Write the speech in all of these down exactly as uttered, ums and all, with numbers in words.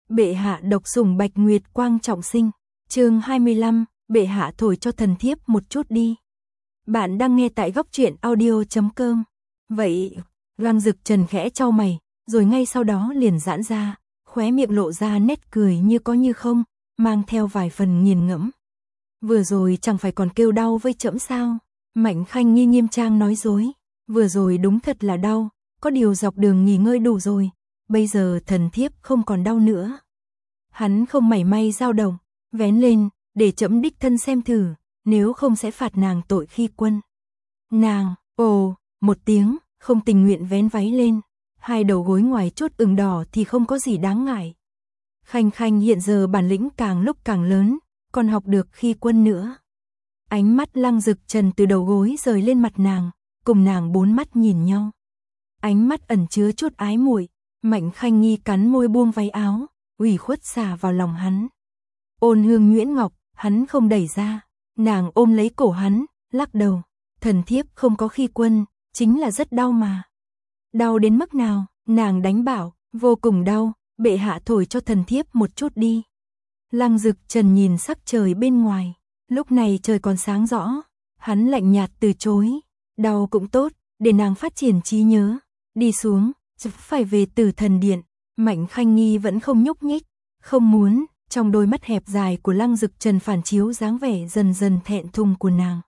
Bệ hạ độc sủng Bạch Nguyệt Quang trọng sinh. Chương hai mươi lăm, bệ hạ thổi cho thần thiếp một chút đi. Bạn đang nghe tại góc truyện audio chấm com. Vậy, Lăng Dực Trần khẽ chau mày, rồi ngay sau đó liền giãn ra, khóe miệng lộ ra nét cười như có như không, mang theo vài phần nghiền ngẫm. Vừa rồi chẳng phải còn kêu đau với trẫm sao? Mạnh Khanh Nhi nghiêm trang nói dối. Vừa rồi đúng thật là đau, có điều dọc đường nghỉ ngơi đủ rồi, bây giờ thần thiếp không còn đau nữa. Hắn không mảy may dao động, vén lên, để trẫm đích thân xem thử, nếu không sẽ phạt nàng tội khi quân. Nàng, ồ, một tiếng, không tình nguyện vén váy lên, hai đầu gối ngoài chốt ửng đỏ thì không có gì đáng ngại. Khanh Khanh hiện giờ bản lĩnh càng lúc càng lớn, còn học được khi quân nữa. Ánh mắt Lăng Dực Trần từ đầu gối rời lên mặt nàng, cùng nàng bốn mắt nhìn nhau. Ánh mắt ẩn chứa chút ái muội. Mạnh Khanh Nhi cắn môi buông váy áo, ủy khuất xả vào lòng hắn. Ôn hương nhuyễn ngọc, hắn không đẩy ra, nàng ôm lấy cổ hắn, lắc đầu. Thần thiếp không có khi quân, chính là rất đau mà. Đau đến mức nào? Nàng đánh bảo, vô cùng đau, bệ hạ thổi cho thần thiếp một chút đi. Lăng Dực Trần nhìn sắc trời bên ngoài, lúc này trời còn sáng rõ, hắn lạnh nhạt từ chối. Đau cũng tốt, để nàng phát triển trí nhớ. Đi xuống, phải về Tử Thần Điện. Mạnh Khanh Nhi vẫn không nhúc nhích, không muốn. Trong đôi mắt hẹp dài của Lăng Dực Trần phản chiếu dáng vẻ dần dần thẹn thùng của nàng.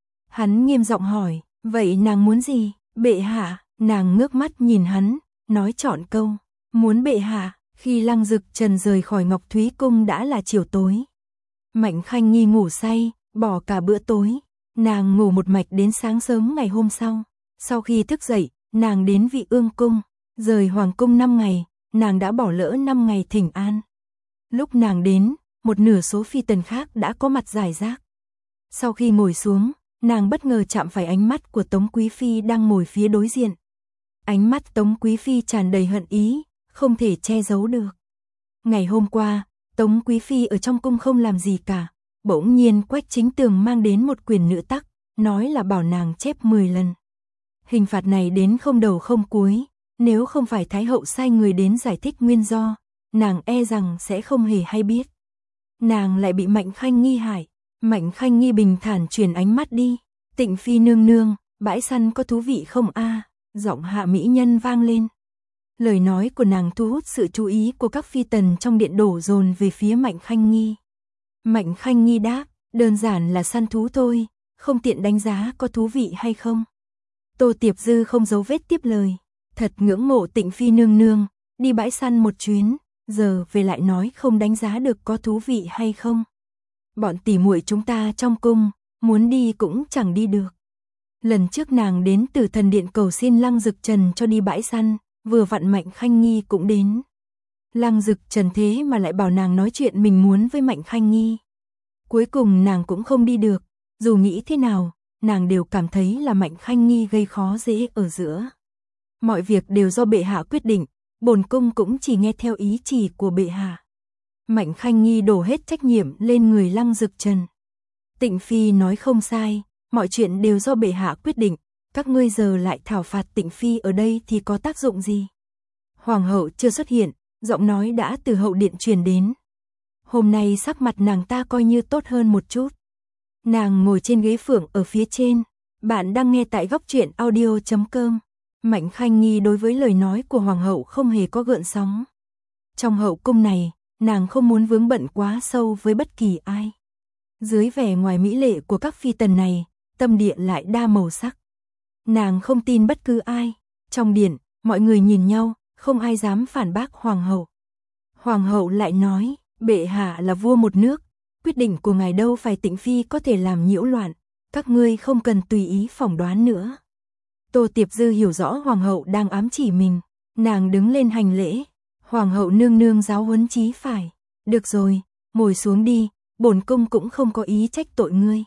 Hắn nghiêm giọng hỏi, vậy nàng muốn gì? Bệ hạ. Nàng ngước mắt nhìn hắn, nói trọn câu, muốn bệ hạ. Khi Lăng Dực Trần rời khỏi Ngọc Thúy Cung đã là chiều tối. Mạnh Khanh Nhi ngủ say, bỏ cả bữa tối. Nàng ngủ một mạch đến sáng sớm ngày hôm sau. Sau khi thức dậy, nàng đến Vị Ương Cung. Rời Hoàng Cung năm ngày, nàng đã bỏ lỡ năm ngày thỉnh an. Lúc nàng đến, một nửa số phi tần khác đã có mặt rải rác. Sau khi ngồi xuống, nàng bất ngờ chạm phải ánh mắt của Tống Quý Phi đang ngồi phía đối diện. Ánh mắt Tống Quý Phi tràn đầy hận ý, không thể che giấu được. Ngày hôm qua, Tống Quý Phi ở trong cung không làm gì cả, bỗng nhiên Quách Chính Tường mang đến một quyển nữ tắc, nói là bảo nàng chép mười lần. Hình phạt này đến không đầu không cuối, nếu không phải Thái hậu sai người đến giải thích nguyên do, nàng e rằng sẽ không hề hay biết. Nàng lại bị Mạnh Khanh Nhi hại. Mạnh Khanh Nhi bình thản chuyển ánh mắt đi. Tịnh Phi nương nương, bãi săn có thú vị không a? Giọng hạ mỹ nhân vang lên. Lời nói của nàng thu hút sự chú ý của các phi tần trong điện đổ dồn về phía Mạnh Khanh Nhi. Mạnh Khanh Nhi đáp, đơn giản là săn thú thôi, không tiện đánh giá có thú vị hay không. Tô Tiệp Dư không giấu vết tiếp lời, thật ngưỡng mộ Tịnh Phi nương nương, đi bãi săn một chuyến, giờ về lại nói không đánh giá được có thú vị hay không. Bọn tỉ muội chúng ta trong cung, muốn đi cũng chẳng đi được. Lần trước nàng đến Tử Thần Điện cầu xin Lăng Dực Trần cho đi bãi săn, vừa vặn Mạnh Khanh Nhi cũng đến. Lăng Dực Trần thế mà lại bảo nàng nói chuyện mình muốn với Mạnh Khanh Nhi. Cuối cùng nàng cũng không đi được, dù nghĩ thế nào, nàng đều cảm thấy là Mạnh Khanh Nhi gây khó dễ ở giữa. Mọi việc đều do bệ hạ quyết định, bổn cung cũng chỉ nghe theo ý chỉ của bệ hạ. Mạnh Khanh Nhi đổ hết trách nhiệm lên người Lăng Dực Trần. Tịnh Phi nói không sai, mọi chuyện đều do bệ hạ quyết định, các ngươi giờ lại thảo phạt Tịnh Phi ở đây thì có tác dụng gì? Hoàng hậu chưa xuất hiện, giọng nói đã từ hậu điện truyền đến. Hôm nay sắc mặt nàng ta coi như tốt hơn một chút. Nàng ngồi trên ghế phượng ở phía trên. Bạn đang nghe tại góc truyện audio chấm com. Mạnh Khanh Nhi đối với lời nói của hoàng hậu không hề có gợn sóng. Trong hậu cung này, nàng không muốn vướng bận quá sâu với bất kỳ ai. Dưới vẻ ngoài mỹ lệ của các phi tần này, tâm địa lại đa màu sắc. Nàng không tin bất cứ ai. Trong điện, mọi người nhìn nhau, không ai dám phản bác hoàng hậu. Hoàng hậu lại nói, bệ hạ là vua một nước, quyết định của ngài đâu phải Tịnh Phi có thể làm nhiễu loạn, các ngươi không cần tùy ý phỏng đoán nữa. Tô Tiệp Dư hiểu rõ hoàng hậu đang ám chỉ mình, nàng đứng lên hành lễ. Hoàng hậu nương nương giáo huấn chí phải. Được rồi, ngồi xuống đi, bổn cung cũng không có ý trách tội ngươi.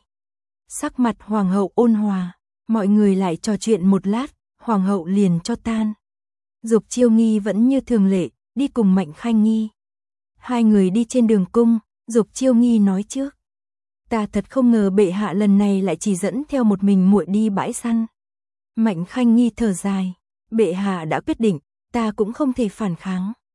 Sắc mặt hoàng hậu ôn hòa, mọi người lại trò chuyện một lát, hoàng hậu liền cho tan. Dục Chiêu Nghi vẫn như thường lệ, đi cùng Mạnh Khanh Nhi. Hai người đi trên đường cung, Dục Chiêu Nghi nói trước. Ta thật không ngờ bệ hạ lần này lại chỉ dẫn theo một mình muội đi bãi săn. Mạnh Khanh Nhi thở dài, bệ hạ đã quyết định, ta cũng không thể phản kháng.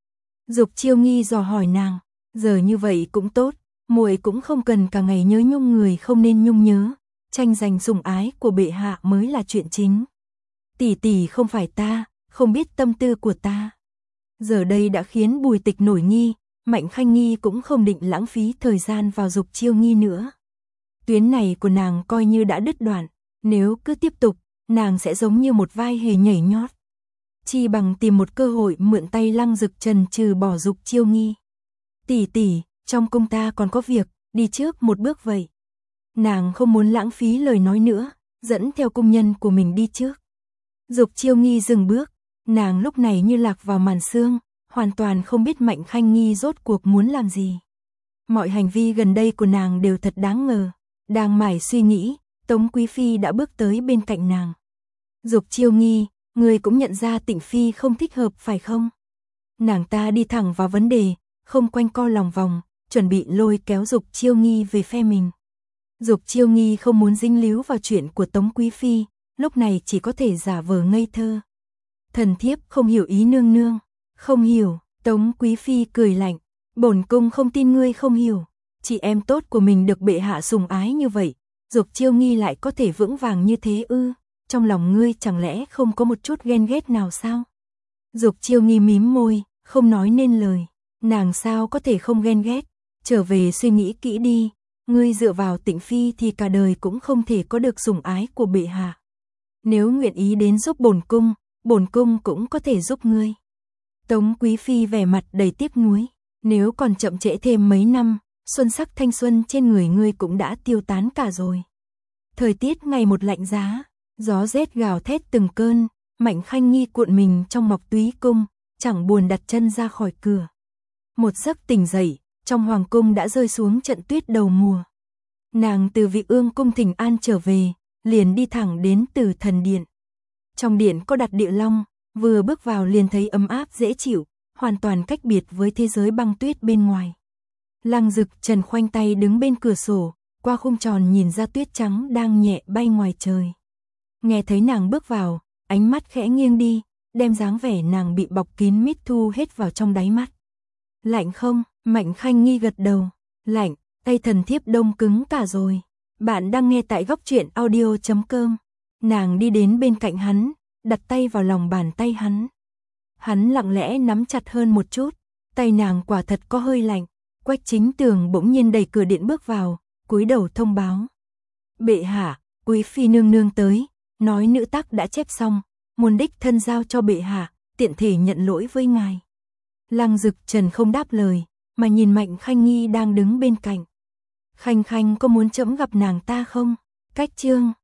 Dục Chiêu Nghi dò hỏi nàng, giờ như vậy cũng tốt, muội cũng không cần cả ngày nhớ nhung người không nên nhung nhớ, tranh giành sủng ái của bệ hạ mới là chuyện chính. Tỷ tỷ không phải ta, không biết tâm tư của ta. Giờ đây đã khiến Bùi Tịch nổi nghi, Mạnh Khanh Nghi cũng không định lãng phí thời gian vào Dục Chiêu Nghi nữa. Tuyến này của nàng coi như đã đứt đoạn, nếu cứ tiếp tục, nàng sẽ giống như một vai hề nhảy nhót. Chi bằng tìm một cơ hội mượn tay Lăng Dực Trần trừ bỏ Dục Chiêu Nghi. Tỷ tỷ, trong cung ta còn có việc, đi trước một bước vậy. Nàng không muốn lãng phí lời nói nữa, dẫn theo cung nhân của mình đi trước. Dục Chiêu Nghi dừng bước, nàng lúc này như lạc vào màn sương, hoàn toàn không biết Mạnh Khanh Nghi rốt cuộc muốn làm gì. Mọi hành vi gần đây của nàng đều thật đáng ngờ. Đang mải suy nghĩ, Tống Quý Phi đã bước tới bên cạnh nàng. Dục Chiêu Nghi, người cũng nhận ra Tịnh Phi không thích hợp phải không? Nàng ta đi thẳng vào vấn đề, không quanh co lòng vòng, chuẩn bị lôi kéo Dục Chiêu Nghi về phe mình. Dục Chiêu Nghi không muốn dính líu vào chuyện của Tống Quý Phi, lúc này chỉ có thể giả vờ ngây thơ. Thần thiếp không hiểu ý nương nương. Không hiểu, Tống Quý Phi cười lạnh, bổn cung không tin ngươi không hiểu. Chị em tốt của mình được bệ hạ sủng ái như vậy, Dục Chiêu Nghi lại có thể vững vàng như thế ư? Trong lòng ngươi chẳng lẽ không có một chút ghen ghét nào sao? Dục Chiêu Nghi mím môi, không nói nên lời. Nàng sao có thể không ghen ghét? Trở về suy nghĩ kỹ đi, ngươi dựa vào Tịnh Phi thì cả đời cũng không thể có được sủng ái của bệ hạ. Nếu nguyện ý đến giúp bổn cung, bổn cung cũng có thể giúp ngươi. Tống Quý Phi vẻ mặt đầy tiếc nuối, nếu còn chậm trễ thêm mấy năm, xuân sắc thanh xuân trên người ngươi cũng đã tiêu tán cả rồi. Thời tiết ngày một lạnh giá, gió rét gào thét từng cơn, Mạnh Khanh Nghi cuộn mình trong Mộc Túy cung, chẳng buồn đặt chân ra khỏi cửa. Một giấc tỉnh dậy, trong hoàng cung đã rơi xuống trận tuyết đầu mùa. Nàng từ Vị Ương cung thỉnh an trở về, liền đi thẳng đến Tử Thần Điện. Trong điện có đặt địa long, vừa bước vào liền thấy ấm áp dễ chịu, hoàn toàn cách biệt với thế giới băng tuyết bên ngoài. Lăng Dực Trần khoanh tay đứng bên cửa sổ, qua khung tròn nhìn ra tuyết trắng đang nhẹ bay ngoài trời. Nghe thấy nàng bước vào, ánh mắt khẽ nghiêng đi, đem dáng vẻ nàng bị bọc kín mít thu hết vào trong đáy mắt. Lạnh không? Mạnh Khanh Nghi gật đầu. Lạnh, tay thần thiếp đông cứng cả rồi. Bạn đang nghe tại góc truyện audio chấm com. Nàng đi đến bên cạnh hắn, đặt tay vào lòng bàn tay hắn. Hắn lặng lẽ nắm chặt hơn một chút, tay nàng quả thật có hơi lạnh. Quách Chính Tường bỗng nhiên đẩy cửa điện bước vào, cúi đầu thông báo. Bệ hạ, Quý Phi nương nương tới, nói nữ tác đã chép xong, muốn đích thân giao cho bệ hạ, tiện thể nhận lỗi với ngài. Lăng Dực Trần không đáp lời, mà nhìn Mạnh Khanh Nghi đang đứng bên cạnh. Khanh Khanh có muốn trẫm gặp nàng ta không? Cách chương